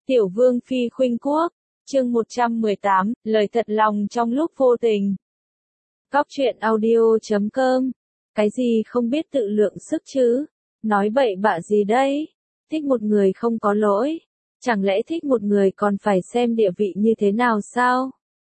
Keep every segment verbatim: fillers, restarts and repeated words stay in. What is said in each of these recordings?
Tiểu Vương Phi khuynh quốc, chương một trăm mười tám, lời thật lòng trong lúc vô tình. Cóc truyện audio chấm com. Cái gì không biết tự lượng sức chứ? Nói bậy bạ gì đấy? Thích một người không có lỗi. Chẳng lẽ thích một người còn phải xem địa vị như thế nào sao?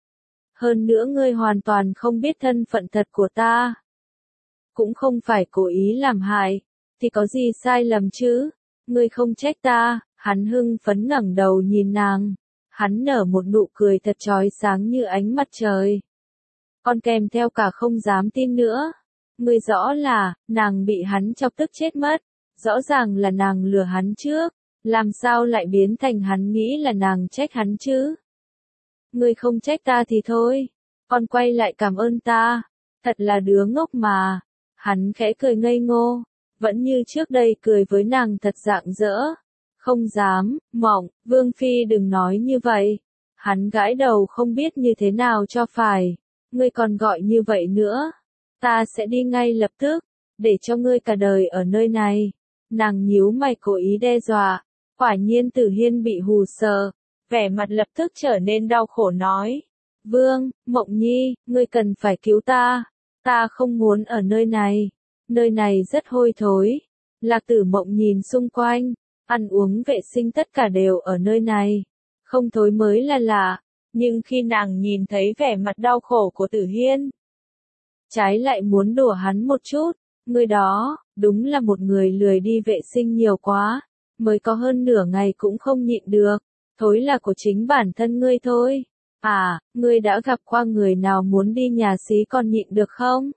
Hơn nữa ngươi hoàn toàn không biết thân phận thật của ta. Cũng không phải cố ý làm hại. Thì có gì sai lầm chứ? Ngươi không trách ta. Hắn hưng phấn ngẩng đầu nhìn nàng. Hắn nở một nụ cười thật chói sáng như ánh mặt trời. Còn kèm theo cả không dám tin nữa. Ngươi rõ là, nàng bị hắn chọc tức chết mất. Rõ ràng là nàng lừa hắn trước. Làm sao lại biến thành hắn nghĩ là nàng trách hắn chứ? Ngươi không trách ta thì thôi. Còn quay lại cảm ơn ta. Thật là đứa ngốc mà. Hắn khẽ cười ngây ngô. Vẫn như trước đây cười với nàng thật rạng rỡ. Không dám, Mộng, Vương Phi đừng nói như vậy. Hắn gãi đầu không biết như thế nào cho phải. Ngươi còn gọi như vậy nữa. Ta sẽ đi ngay lập tức, để cho ngươi cả đời ở nơi này. Nàng nhíu mày cố ý đe dọa. Quả nhiên Tử Hiên bị hù sợ, vẻ mặt lập tức trở nên đau khổ nói. Vương, Mộng Nhi, ngươi cần phải cứu ta. Ta không muốn ở nơi này. Nơi này rất hôi thối. Lạc Tử Mộng nhìn xung quanh. Ăn uống vệ sinh tất cả đều ở nơi này. Không thối mới là lạ. Nhưng khi nàng nhìn thấy vẻ mặt đau khổ của Tử Hiên, trái lại muốn đùa hắn một chút. Người đó, đúng là một người lười đi vệ sinh nhiều quá. Mới có hơn nửa ngày cũng không nhịn được. Thối là của chính bản thân ngươi thôi. À, ngươi đã gặp qua người nào muốn đi nhà xí còn nhịn được không?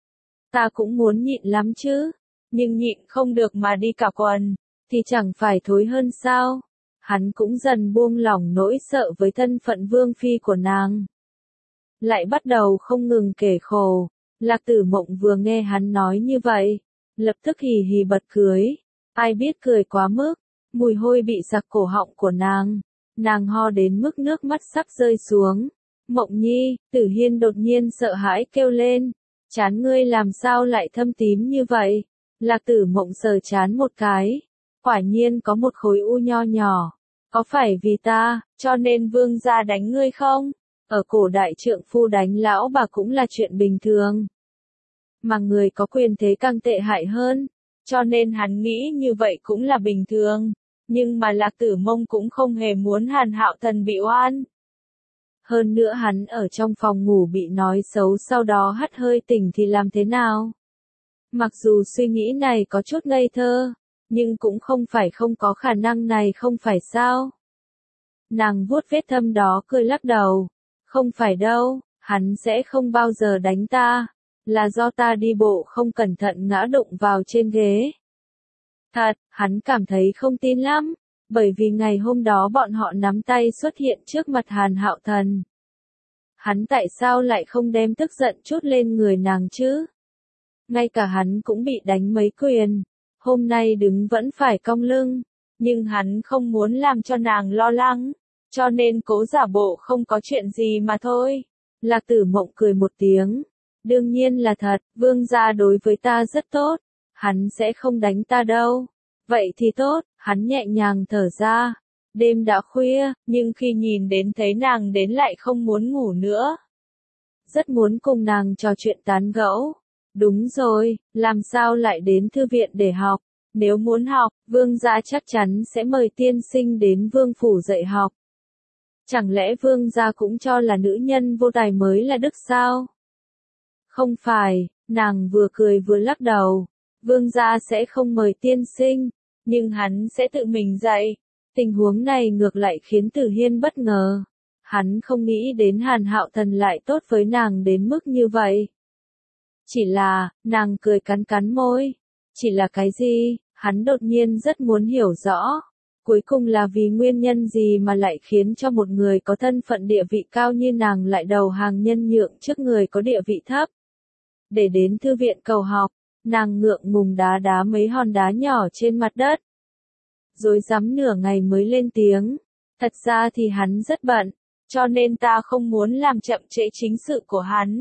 Ta cũng muốn nhịn lắm chứ. Nhưng nhịn không được mà đi cả quần. Thì chẳng phải thối hơn sao? Hắn cũng dần buông lỏng nỗi sợ với thân phận vương phi của nàng. Lại bắt đầu không ngừng kể khổ. Lạc Tử Mộng vừa nghe hắn nói như vậy, lập tức hì hì bật cười. Ai biết cười quá mức, mùi hôi bị sặc cổ họng của nàng. Nàng ho đến mức nước mắt sắp rơi xuống. Mộng Nhi, Tử Hiên đột nhiên sợ hãi kêu lên. Trán ngươi làm sao lại thâm tím như vậy? Lạc Tử Mộng sờ trán một cái. Quả nhiên có một khối u nho nhỏ. Có phải vì ta, cho nên vương gia đánh ngươi không? Ở cổ đại trượng phu đánh lão bà cũng là chuyện bình thường. Mà người có quyền thế càng tệ hại hơn. Cho nên hắn nghĩ như vậy cũng là bình thường. Nhưng mà Lạc Tử Mông cũng không hề muốn Hàn Hạo Thần bị oan. Hơn nữa hắn ở trong phòng ngủ bị nói xấu sau đó hắt hơi tỉnh thì làm thế nào? Mặc dù suy nghĩ này có chút ngây thơ. Nhưng cũng không phải không có khả năng này không phải sao? Nàng vuốt vết thâm đó cười lắc đầu. Không phải đâu, hắn sẽ không bao giờ đánh ta. Là do ta đi bộ không cẩn thận ngã đụng vào trên ghế. Thật, hắn cảm thấy không tin lắm. Bởi vì ngày hôm đó bọn họ nắm tay xuất hiện trước mặt Hàn Hạo Thần. Hắn tại sao lại không đem tức giận chút lên người nàng chứ? Ngay cả hắn cũng bị đánh mấy quyền. Hôm nay đứng vẫn phải cong lưng, nhưng hắn không muốn làm cho nàng lo lắng, cho nên cố giả bộ không có chuyện gì mà thôi. Lạc Tử Mộng cười một tiếng. Đương nhiên là thật, vương gia đối với ta rất tốt, hắn sẽ không đánh ta đâu. Vậy thì tốt, hắn nhẹ nhàng thở ra. Đêm đã khuya, nhưng khi nhìn đến thấy nàng đến lại không muốn ngủ nữa. Rất muốn cùng nàng trò chuyện tán gẫu. Đúng rồi, làm sao lại đến thư viện để học? Nếu muốn học, vương gia chắc chắn sẽ mời tiên sinh đến vương phủ dạy học. Chẳng lẽ vương gia cũng cho là nữ nhân vô tài mới là đức sao? Không phải, nàng vừa cười vừa lắc đầu. Vương gia sẽ không mời tiên sinh, nhưng hắn sẽ tự mình dạy. Tình huống này ngược lại khiến Tử Hiên bất ngờ. Hắn không nghĩ đến Hàn Hạo Thần lại tốt với nàng đến mức như vậy. Chỉ là, nàng cười cắn cắn môi. Chỉ là cái gì, hắn đột nhiên rất muốn hiểu rõ. Cuối cùng là vì nguyên nhân gì mà lại khiến cho một người có thân phận địa vị cao như nàng lại đầu hàng nhân nhượng trước người có địa vị thấp. Để đến thư viện cầu học, nàng ngượng ngùng đá đá mấy hòn đá nhỏ trên mặt đất. Rồi rắm nửa ngày mới lên tiếng. Thật ra thì hắn rất bận, cho nên ta không muốn làm chậm trễ chính sự của hắn.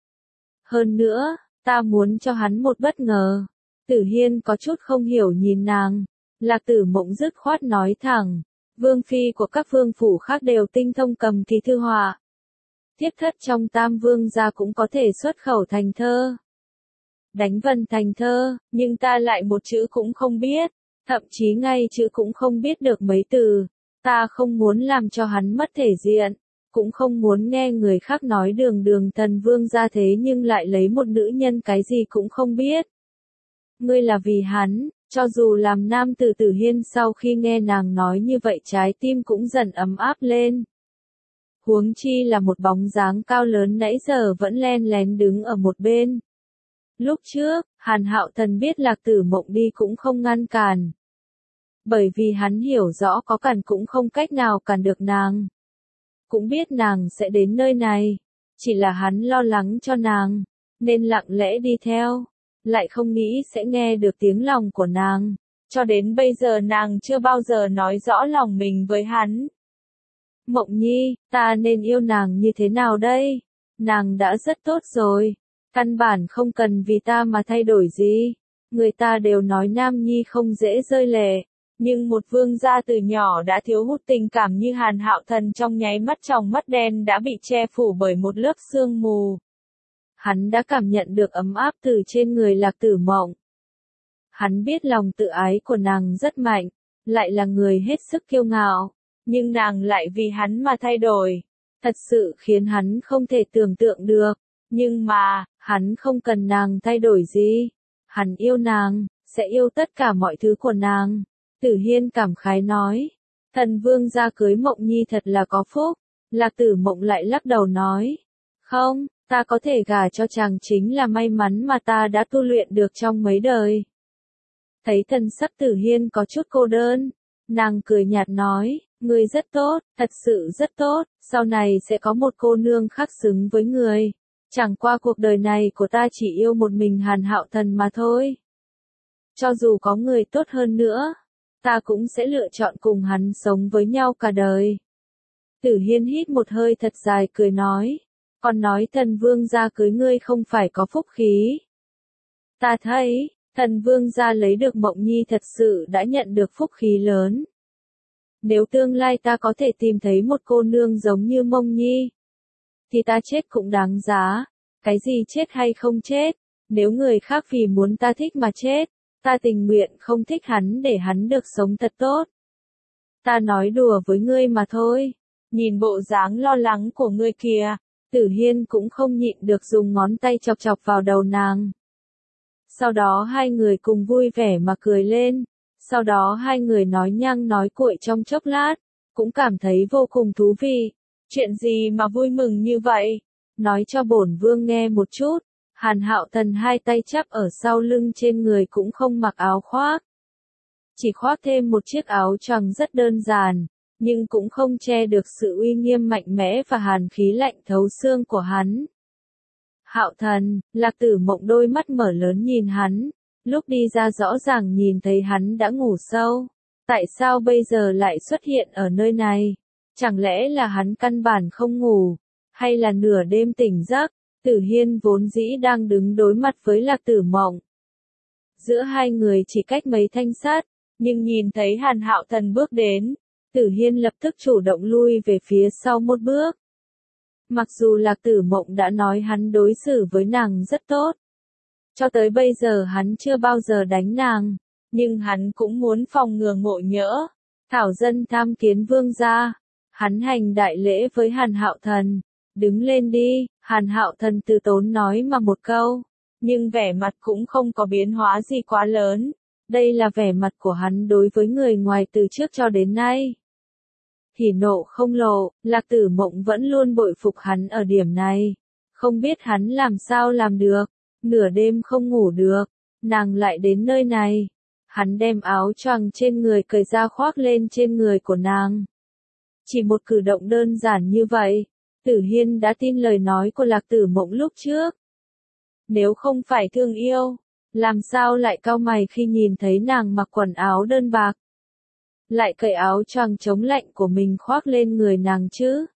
Hơn nữa, ta muốn cho hắn một bất ngờ. Tử Hiên có chút không hiểu nhìn nàng. Lạc Tử Mộng dứt khoát nói thẳng. Vương phi của các vương phủ khác đều tinh thông cầm kỳ thư họa. Thiếp thất trong Tam Vương gia cũng có thể xuất khẩu thành thơ. Đánh vần thành thơ, nhưng ta lại một chữ cũng không biết, thậm chí ngay chữ cũng không biết được mấy từ. Ta không muốn làm cho hắn mất thể diện, cũng không muốn nghe người khác nói đường đường Tần Vương gia thế nhưng lại lấy một nữ nhân cái gì cũng không biết. Ngươi là vì hắn, cho dù làm nam tử Tử Hiên sau khi nghe nàng nói như vậy trái tim cũng dần ấm áp lên. Huống chi là một bóng dáng cao lớn nãy giờ vẫn len lén đứng ở một bên. Lúc trước, Hàn Hạo Thần biết Lạc Tử Mộng đi cũng không ngăn cản. Bởi vì hắn hiểu rõ có cản cũng không cách nào cản được nàng. Cũng biết nàng sẽ đến nơi này. Chỉ là hắn lo lắng cho nàng, nên lặng lẽ đi theo. Lại không nghĩ sẽ nghe được tiếng lòng của nàng. Cho đến bây giờ nàng chưa bao giờ nói rõ lòng mình với hắn. Mộng Nhi, ta nên yêu nàng như thế nào đây? Nàng đã rất tốt rồi. Căn bản không cần vì ta mà thay đổi gì. Người ta đều nói Nam Nhi không dễ rơi lệ. Nhưng một vương gia từ nhỏ đã thiếu hụt tình cảm như Hàn Hạo Thần trong nháy mắt trong mắt đen đã bị che phủ bởi một lớp sương mù. Hắn đã cảm nhận được ấm áp từ trên người Lạc Tử Mộng. Hắn biết lòng tự ái của nàng rất mạnh, lại là người hết sức kiêu ngạo, nhưng nàng lại vì hắn mà thay đổi. Thật sự khiến hắn không thể tưởng tượng được, nhưng mà, hắn không cần nàng thay đổi gì. Hắn yêu nàng, sẽ yêu tất cả mọi thứ của nàng. Tử Hiên cảm khái nói, Thần Vương gia cưới Mộng Nhi thật là có phúc. Lạc Tử Mộng lại lắc đầu nói, không, ta có thể gả cho chàng chính là may mắn mà ta đã tu luyện được trong mấy đời. Thấy thần sắc Tử Hiên có chút cô đơn, nàng cười nhạt nói, ngươi rất tốt, thật sự rất tốt, sau này sẽ có một cô nương khác xứng với người. Chẳng qua cuộc đời này của ta chỉ yêu một mình Hàn Hạo Thần mà thôi. Cho dù có người tốt hơn nữa, ta cũng sẽ lựa chọn cùng hắn sống với nhau cả đời. Tử Hiên hít một hơi thật dài cười nói, còn nói Thần Vương gia cưới ngươi không phải có phúc khí. Ta thấy, Thần Vương gia lấy được Mộng Nhi thật sự đã nhận được phúc khí lớn. Nếu tương lai ta có thể tìm thấy một cô nương giống như Mộng Nhi, thì ta chết cũng đáng giá. Cái gì chết hay không chết, nếu người khác vì muốn ta thích mà chết, ta tình nguyện không thích hắn để hắn được sống thật tốt. Ta nói đùa với ngươi mà thôi. Nhìn bộ dáng lo lắng của ngươi kìa, Tử Hiên cũng không nhịn được dùng ngón tay chọc chọc vào đầu nàng. Sau đó hai người cùng vui vẻ mà cười lên. Sau đó hai người nói nhăng nói cuội trong chốc lát, cũng cảm thấy vô cùng thú vị. Chuyện gì mà vui mừng như vậy? Nói cho bổn vương nghe một chút. Hàn Hạo Thần hai tay chắp ở sau lưng, trên người cũng không mặc áo khoác. Chỉ khoác thêm một chiếc áo choàng rất đơn giản, nhưng cũng không che được sự uy nghiêm mạnh mẽ và hàn khí lạnh thấu xương của hắn. Hạo Thần, Lạc Tử Mộng đôi mắt mở lớn nhìn hắn, lúc đi ra rõ ràng nhìn thấy hắn đã ngủ sâu. Tại sao bây giờ lại xuất hiện ở nơi này? Chẳng lẽ là hắn căn bản không ngủ, hay là nửa đêm tỉnh giấc? Tử Hiên vốn dĩ đang đứng đối mặt với Lạc Tử Mộng. Giữa hai người chỉ cách mấy thanh sắt, nhưng nhìn thấy Hàn Hạo Thần bước đến, Tử Hiên lập tức chủ động lui về phía sau một bước. Mặc dù Lạc Tử Mộng đã nói hắn đối xử với nàng rất tốt, cho tới bây giờ hắn chưa bao giờ đánh nàng, nhưng hắn cũng muốn phòng ngừa ngộ nhỡ. Thảo dân tham kiến vương gia. Hắn hành đại lễ với Hàn Hạo Thần. Đứng lên đi, Hàn Hạo Thần từ tốn nói mà một câu, nhưng vẻ mặt cũng không có biến hóa gì quá lớn. Đây là vẻ mặt của hắn đối với người ngoài từ trước cho đến nay. Hỉ nộ không lộ, Lạc Tử Mộng vẫn luôn bội phục hắn ở điểm này. Không biết hắn làm sao làm được, nửa đêm không ngủ được, nàng lại đến nơi này. Hắn đem áo choàng trên người cởi ra khoác lên trên người của nàng. Chỉ một cử động đơn giản như vậy, Tử Hiên đã tin lời nói của Lạc Tử Mộng lúc trước. Nếu không phải thương yêu, làm sao lại cau mày khi nhìn thấy nàng mặc quần áo đơn bạc, lại cởi áo choàng chống lạnh của mình khoác lên người nàng chứ?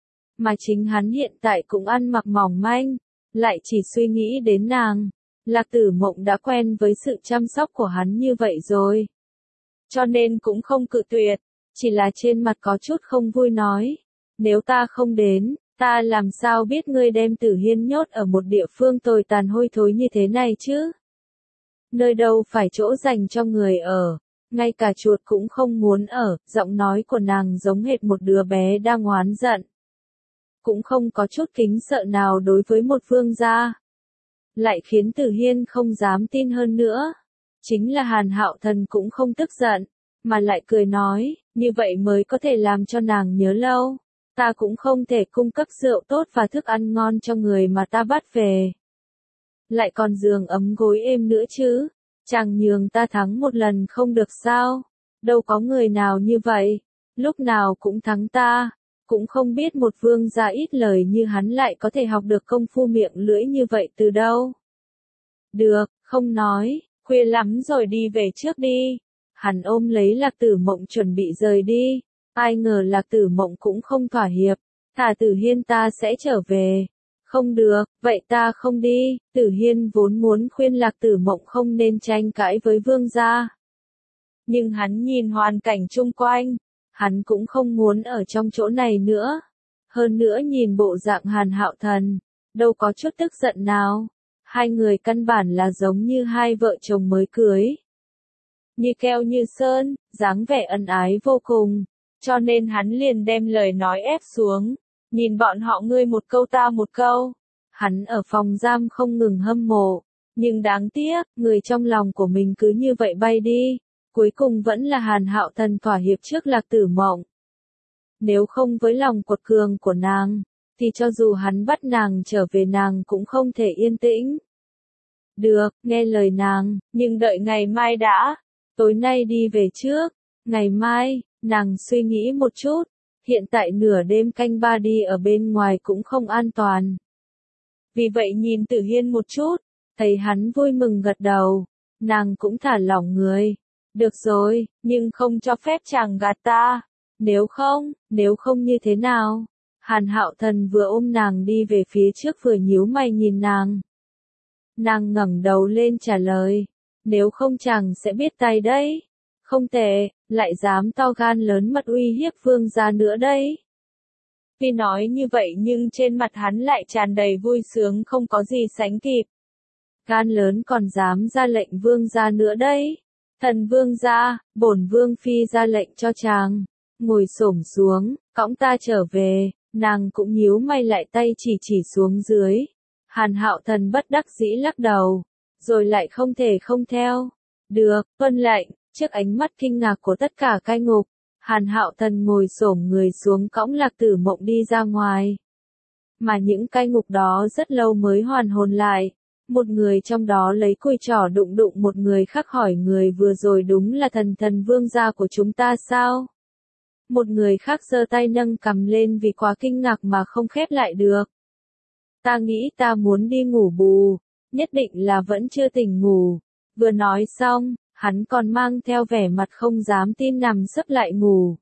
Mà chính hắn hiện tại cũng ăn mặc mỏng manh, lại chỉ suy nghĩ đến nàng. Lạc Tử Mộng đã quen với sự chăm sóc của hắn như vậy rồi, cho nên cũng không cự tuyệt. chỉ là trên mặt có chút không vui nói, nếu ta không đến, ta làm sao biết ngươi đem Tử Hiên nhốt ở một địa phương tồi tàn hôi thối như thế này chứ? Nơi đâu phải chỗ dành cho người ở, ngay cả chuột cũng không muốn ở, giọng nói của nàng giống hệt một đứa bé đang oán giận. Cũng không có chút kính sợ nào đối với một vương gia. Lại khiến Tử Hiên không dám tin hơn nữa. Chính là Hàn Hạo Thần cũng không tức giận, mà lại cười nói, như vậy mới có thể làm cho nàng nhớ lâu. Ta cũng không thể cung cấp rượu tốt và thức ăn ngon cho người mà ta bắt về. Lại còn giường ấm gối êm nữa chứ, chẳng nhường ta thắng một lần không được sao? Đâu có người nào như vậy, lúc nào cũng thắng ta, cũng không biết một vương gia ít lời như hắn lại có thể học được công phu miệng lưỡi như vậy từ đâu. Được, không nói, khuya lắm rồi đi về trước đi. Hắn ôm lấy Lạc Tử Mộng chuẩn bị rời đi, ai ngờ Lạc Tử Mộng cũng không thỏa hiệp, thả Tử Hiên ta sẽ trở về. Không được, vậy ta không đi. Tử Hiên vốn muốn khuyên Lạc Tử Mộng không nên tranh cãi với vương gia. Nhưng hắn nhìn hoàn cảnh chung quanh, hắn cũng không muốn ở trong chỗ này nữa. Hơn nữa nhìn bộ dạng Hàn Hạo Thần, đâu có chút tức giận nào. Hai người căn bản là giống như hai vợ chồng mới cưới. Như keo như sơn, dáng vẻ ân ái vô cùng. Cho nên hắn liền đem lời nói ép xuống. Nhìn bọn họ ngươi một câu ta một câu. Hắn ở phòng giam không ngừng hâm mộ. Nhưng đáng tiếc, người trong lòng của mình cứ như vậy bay đi. Cuối cùng vẫn là Hàn Hạo Thần thỏa hiệp trước Lạc Tử Mộng. Nếu không với lòng quật cường của nàng, thì cho dù hắn bắt nàng trở về nàng cũng không thể yên tĩnh. Được, nghe lời nàng, nhưng đợi ngày mai đã. Tối nay đi về trước. Ngày mai, nàng suy nghĩ một chút. Hiện tại nửa đêm canh ba đi ở bên ngoài cũng không an toàn. Vì vậy nhìn Tử Hiên một chút, thấy hắn vui mừng gật đầu. Nàng cũng thả lỏng người. Được rồi, nhưng không cho phép chàng gạt ta. Nếu không, nếu không như thế nào? Hàn Hạo Thần vừa ôm nàng đi về phía trước vừa nhíu mày nhìn nàng. Nàng ngẩng đầu lên trả lời. Nếu không chàng sẽ biết tay đấy. Không tệ, lại dám to gan lớn mật uy hiếp vương gia nữa đấy. Tuy nói như vậy nhưng trên mặt hắn lại tràn đầy vui sướng không có gì sánh kịp. Gan lớn còn dám ra lệnh vương gia nữa đấy. Thần vương gia, bổn vương phi ra lệnh cho chàng. Ngồi xổm xuống, cõng ta trở về. Nàng cũng nhíu mày lại tay chỉ chỉ xuống dưới. Hàn Hạo Thần bất đắc dĩ lắc đầu. Rồi lại không thể không theo. Được, tuân lệnh. Trước ánh mắt kinh ngạc của tất cả cai ngục, Hàn Hạo Thần ngồi xổm người xuống cõng Lạc Tử Mộng đi ra ngoài. Mà những cai ngục đó rất lâu mới hoàn hồn lại. Một người trong đó lấy cùi trỏ đụng đụng một người khác hỏi người vừa rồi đúng là thần thần vương gia của chúng ta sao? Một người khác giơ tay nâng cằm lên vì quá kinh ngạc mà không khép lại được. Ta nghĩ ta muốn đi ngủ bù, nhất định là vẫn chưa tỉnh ngủ. Vừa nói xong, hắn còn mang theo vẻ mặt không dám tin nằm sấp lại ngủ.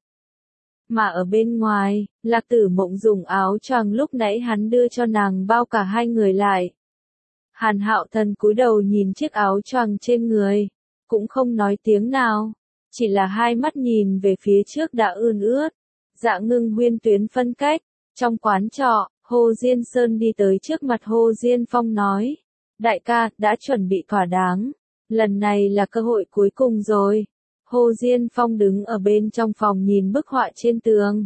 Mà ở bên ngoài, Lạc Tử Mộng dùng áo choàng lúc nãy hắn đưa cho nàng bao cả hai người lại. Hàn Hạo Thần cúi đầu nhìn chiếc áo choàng trên người, cũng không nói tiếng nào, chỉ là hai mắt nhìn về phía trước đã ươn ướt. Dạ Ngưng Huyên tuyến phân cách, trong quán trọ, Hồ Diên Sơn đi tới trước mặt Hồ Diên Phong nói, đại ca, đã chuẩn bị thỏa đáng, lần này là cơ hội cuối cùng rồi. Hồ Diên Phong đứng ở bên trong phòng nhìn bức họa trên tường.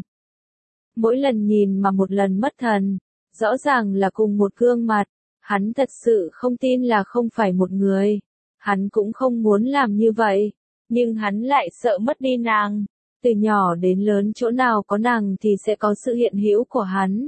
Mỗi lần nhìn mà một lần mất thần, rõ ràng là cùng một gương mặt, hắn thật sự không tin là không phải một người. Hắn cũng không muốn làm như vậy, nhưng hắn lại sợ mất đi nàng. Từ nhỏ đến lớn chỗ nào có nàng thì sẽ có sự hiện hữu của hắn.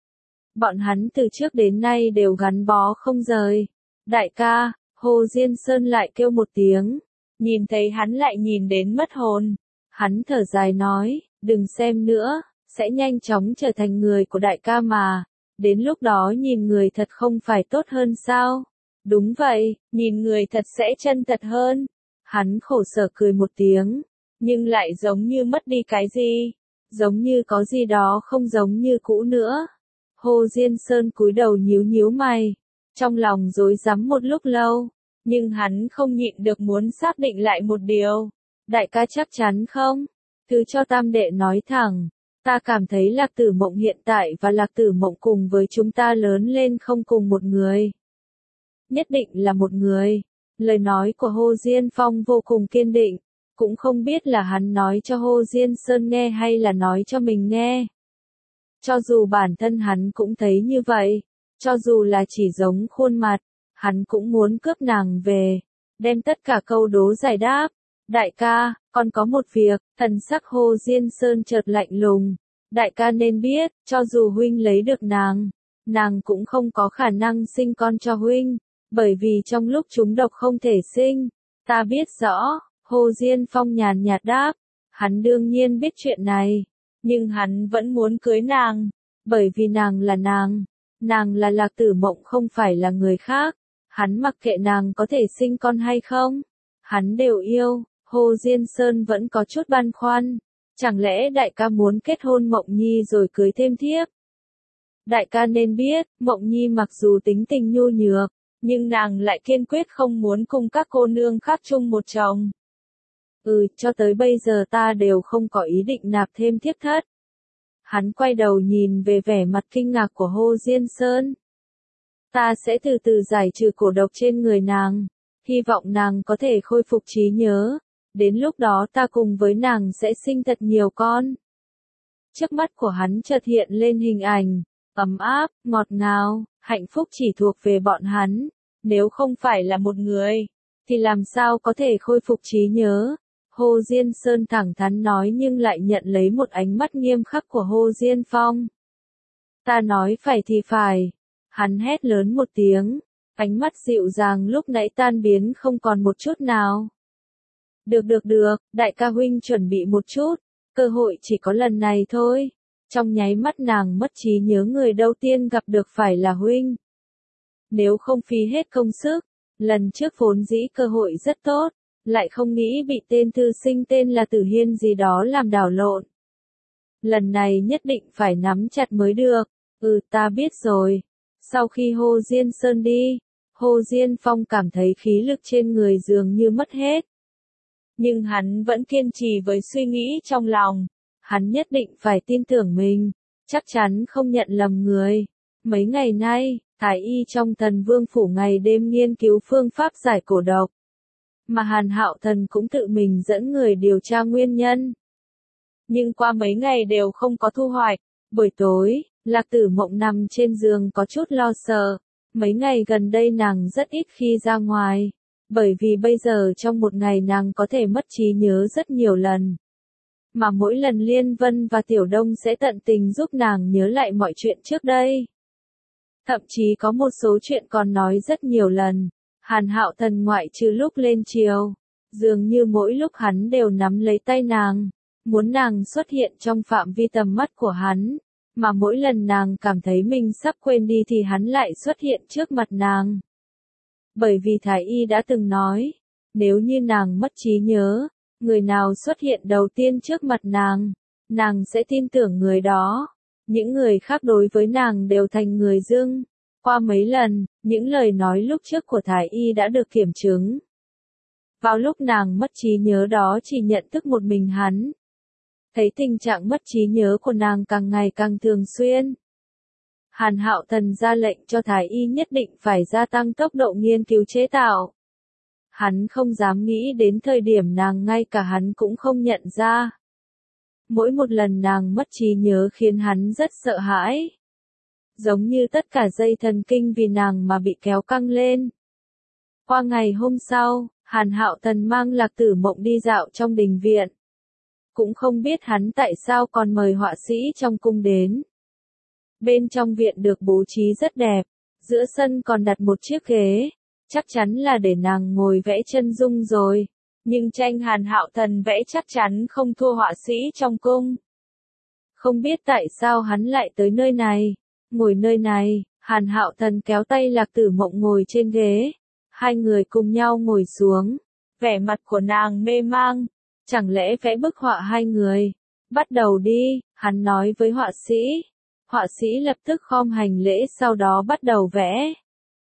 Bọn hắn từ trước đến nay đều gắn bó không rời. Đại ca, Hồ Diên Sơn lại kêu một tiếng. Nhìn thấy hắn lại nhìn đến mất hồn. Hắn thở dài nói, đừng xem nữa, sẽ nhanh chóng trở thành người của đại ca mà. Đến lúc đó nhìn người thật không phải tốt hơn sao? Đúng vậy, nhìn người thật sẽ chân thật hơn. Hắn khổ sở cười một tiếng, nhưng lại giống như mất đi cái gì, giống như có gì đó không giống như cũ nữa. Hồ Diên Sơn cúi đầu nhíu nhíu mày, trong lòng rối rắm một lúc lâu, nhưng hắn không nhịn được muốn xác định lại một điều. Đại ca chắc chắn không? Thứ cho tam đệ nói thẳng, ta cảm thấy Lạc Tử Mộng hiện tại và Lạc Tử Mộng cùng với chúng ta lớn lên không cùng một người. Nhất định là một người. Lời nói của Hồ Diên Phong vô cùng kiên định, cũng không biết là hắn nói cho Hồ Diên Sơn nghe hay là nói cho mình nghe. Cho dù bản thân hắn cũng thấy như vậy, cho dù là chỉ giống khuôn mặt, hắn cũng muốn cướp nàng về, đem tất cả câu đố giải đáp. Đại ca, còn có một việc, thần sắc Hồ Diên Sơn chợt lạnh lùng. Đại ca nên biết, cho dù huynh lấy được nàng, nàng cũng không có khả năng sinh con cho huynh, bởi vì trong lúc chúng độc không thể sinh. Ta biết rõ, Hồ Diên Phong nhàn nhạt đáp, hắn đương nhiên biết chuyện này, nhưng hắn vẫn muốn cưới nàng, bởi vì nàng là nàng, nàng là Lạc Tử Mộng không phải là người khác, hắn mặc kệ nàng có thể sinh con hay không, hắn đều yêu. Hồ Diên Sơn vẫn có chút băn khoăn, chẳng lẽ đại ca muốn kết hôn Mộng Nhi rồi cưới thêm thiếp? Đại ca nên biết, Mộng Nhi mặc dù tính tình nhu nhược, nhưng nàng lại kiên quyết không muốn cùng các cô nương khác chung một chồng. Ừ, cho tới bây giờ ta đều không có ý định nạp thêm thiếp thất. Hắn quay đầu nhìn về vẻ mặt kinh ngạc của Hồ Diên Sơn. Ta sẽ từ từ giải trừ cổ độc trên người nàng, hy vọng nàng có thể khôi phục trí nhớ. Đến lúc đó ta cùng với nàng sẽ sinh thật nhiều con. Trước mắt của hắn chợt hiện lên hình ảnh, ấm áp, ngọt ngào, hạnh phúc chỉ thuộc về bọn hắn. Nếu không phải là một người, thì làm sao có thể khôi phục trí nhớ? Hồ Diên Sơn thẳng thắn nói nhưng lại nhận lấy một ánh mắt nghiêm khắc của Hồ Diên Phong. Ta nói phải thì phải. Hắn hét lớn một tiếng, ánh mắt dịu dàng lúc nãy tan biến không còn một chút nào. Được được được, đại ca huynh chuẩn bị một chút, cơ hội chỉ có lần này thôi. Trong nháy mắt nàng mất trí nhớ người đầu tiên gặp được phải là huynh. Nếu không phí hết công sức, lần trước vốn dĩ cơ hội rất tốt, lại không nghĩ bị tên thư sinh tên là Tử Hiên gì đó làm đảo lộn. Lần này nhất định phải nắm chặt mới được, ừ ta biết rồi. Sau khi Hồ Diên Sơn đi, Hồ Diên Phong cảm thấy khí lực trên người dường như mất hết. Nhưng hắn vẫn kiên trì với suy nghĩ trong lòng, hắn nhất định phải tin tưởng mình, chắc chắn không nhận lầm người. Mấy ngày nay, Thái y trong Thần Vương phủ ngày đêm nghiên cứu phương pháp giải cổ độc, mà Hàn Hạo Thần cũng tự mình dẫn người điều tra nguyên nhân. Nhưng qua mấy ngày đều không có thu hoạch. Buổi tối, Lạc Tử Mộng nằm trên giường có chút lo sợ, mấy ngày gần đây nàng rất ít khi ra ngoài. Bởi vì bây giờ trong một ngày nàng có thể mất trí nhớ rất nhiều lần. Mà mỗi lần Liên Vân và Tiểu Đông sẽ tận tình giúp nàng nhớ lại mọi chuyện trước đây. Thậm chí có một số chuyện còn nói rất nhiều lần. Hàn Hạo Thần ngoại trừ lúc lên chiều, dường như mỗi lúc hắn đều nắm lấy tay nàng, muốn nàng xuất hiện trong phạm vi tầm mắt của hắn. Mà mỗi lần nàng cảm thấy mình sắp quên đi thì hắn lại xuất hiện trước mặt nàng. Bởi vì Thái y đã từng nói, nếu như nàng mất trí nhớ, người nào xuất hiện đầu tiên trước mặt nàng, nàng sẽ tin tưởng người đó. Những người khác đối với nàng đều thành người dưng. Qua mấy lần, những lời nói lúc trước của Thái y đã được kiểm chứng. Vào lúc nàng mất trí nhớ đó chỉ nhận thức một mình hắn. Thấy tình trạng mất trí nhớ của nàng càng ngày càng thường xuyên. Hàn Hạo Thần ra lệnh cho Thái y nhất định phải gia tăng tốc độ nghiên cứu chế tạo. Hắn không dám nghĩ đến thời điểm nàng ngay cả hắn cũng không nhận ra. Mỗi một lần nàng mất trí nhớ khiến hắn rất sợ hãi. Giống như tất cả dây thần kinh vì nàng mà bị kéo căng lên. Qua ngày hôm sau, Hàn Hạo Thần mang Lạc Tử Mộng đi dạo trong đình viện. Cũng không biết hắn tại sao còn mời họa sĩ trong cung đến. Bên trong viện được bố trí rất đẹp, giữa sân còn đặt một chiếc ghế, chắc chắn là để nàng ngồi vẽ chân dung rồi. Nhưng tranh Hàn Hạo Thần vẽ chắc chắn không thua họa sĩ trong cung. Không biết tại sao hắn lại tới nơi này, ngồi nơi này. Hàn Hạo Thần kéo tay Lạc Tử Mộng ngồi trên ghế, hai người cùng nhau ngồi xuống, vẻ mặt của nàng mê mang, chẳng lẽ vẽ bức họa hai người. Bắt đầu đi, hắn nói với họa sĩ. Họa sĩ lập tức khom hành lễ sau đó bắt đầu vẽ.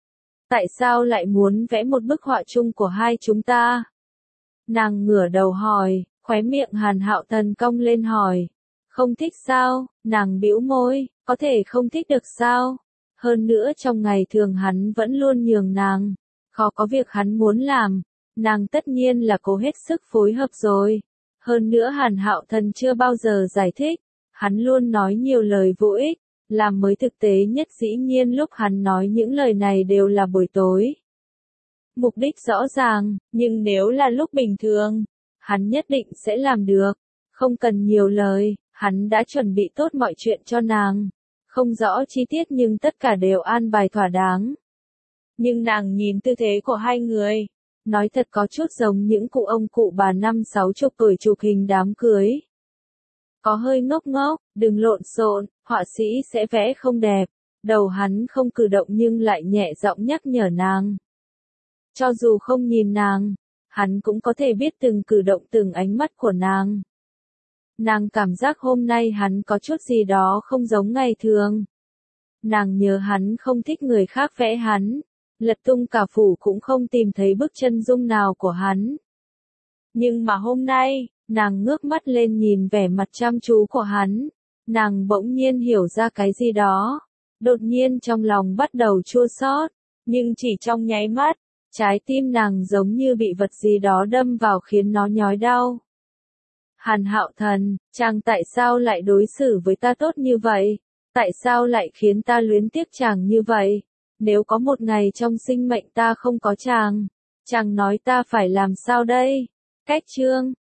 Tại sao lại muốn vẽ một bức họa chung của hai chúng ta? Nàng ngửa đầu hỏi, Khóe miệng Hàn Hạo Thần cong lên hỏi. Không thích sao? Nàng bĩu môi, có thể không thích được sao? Hơn nữa trong ngày thường hắn vẫn luôn nhường nàng. Khó có việc hắn muốn làm. Nàng tất nhiên là cố hết sức phối hợp rồi. Hơn nữa Hàn Hạo Thần chưa bao giờ giải thích. Hắn luôn nói nhiều lời vô ích. Làm mới thực tế nhất dĩ nhiên lúc hắn nói những lời này đều là buổi tối. Mục đích rõ ràng, nhưng nếu là lúc bình thường, hắn nhất định sẽ làm được. Không cần nhiều lời, hắn đã chuẩn bị tốt mọi chuyện cho nàng. Không rõ chi tiết nhưng tất cả đều an bài thỏa đáng. Nhưng nàng nhìn tư thế của hai người, nói thật có chút giống những cụ ông cụ bà năm sáu chục tuổi chụp hình đám cưới. Có hơi ngốc ngốc, đừng lộn xộn, họa sĩ sẽ vẽ không đẹp. Đầu hắn không cử động nhưng lại nhẹ giọng nhắc nhở nàng. Cho dù không nhìn nàng, hắn cũng có thể biết từng cử động từng ánh mắt của nàng. Nàng cảm giác hôm nay hắn có chút gì đó không giống ngày thường. Nàng nhớ hắn không thích người khác vẽ hắn. Lật tung cả phủ cũng không tìm thấy bức chân dung nào của hắn. Nhưng mà hôm nay, nàng ngước mắt lên nhìn vẻ mặt chăm chú của hắn. Nàng bỗng nhiên hiểu ra cái gì đó. Đột nhiên trong lòng bắt đầu chua xót. Nhưng chỉ trong nháy mắt, trái tim nàng giống như bị vật gì đó đâm vào khiến nó nhói đau. Hàn Hạo Thần, chàng tại sao lại đối xử với ta tốt như vậy? Tại sao lại khiến ta luyến tiếc chàng như vậy? Nếu có một ngày trong sinh mệnh ta không có chàng, chàng nói ta phải làm sao đây? Cách chương